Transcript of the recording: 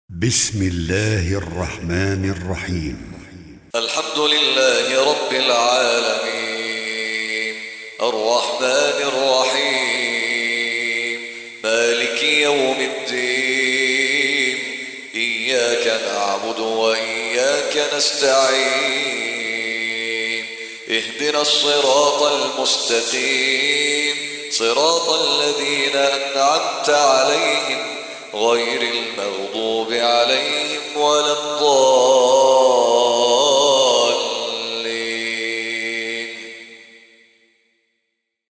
بسم الله الرحمن الرحيم. الحمد لله رب العالمين الرحمن الرحيم مالك يوم الدين إياك نعبد وإياك نستعين اهدنا الصراط المستقيم صراط الذين أنعمت عليهم غير المغضوب عليهم ولا الضالين.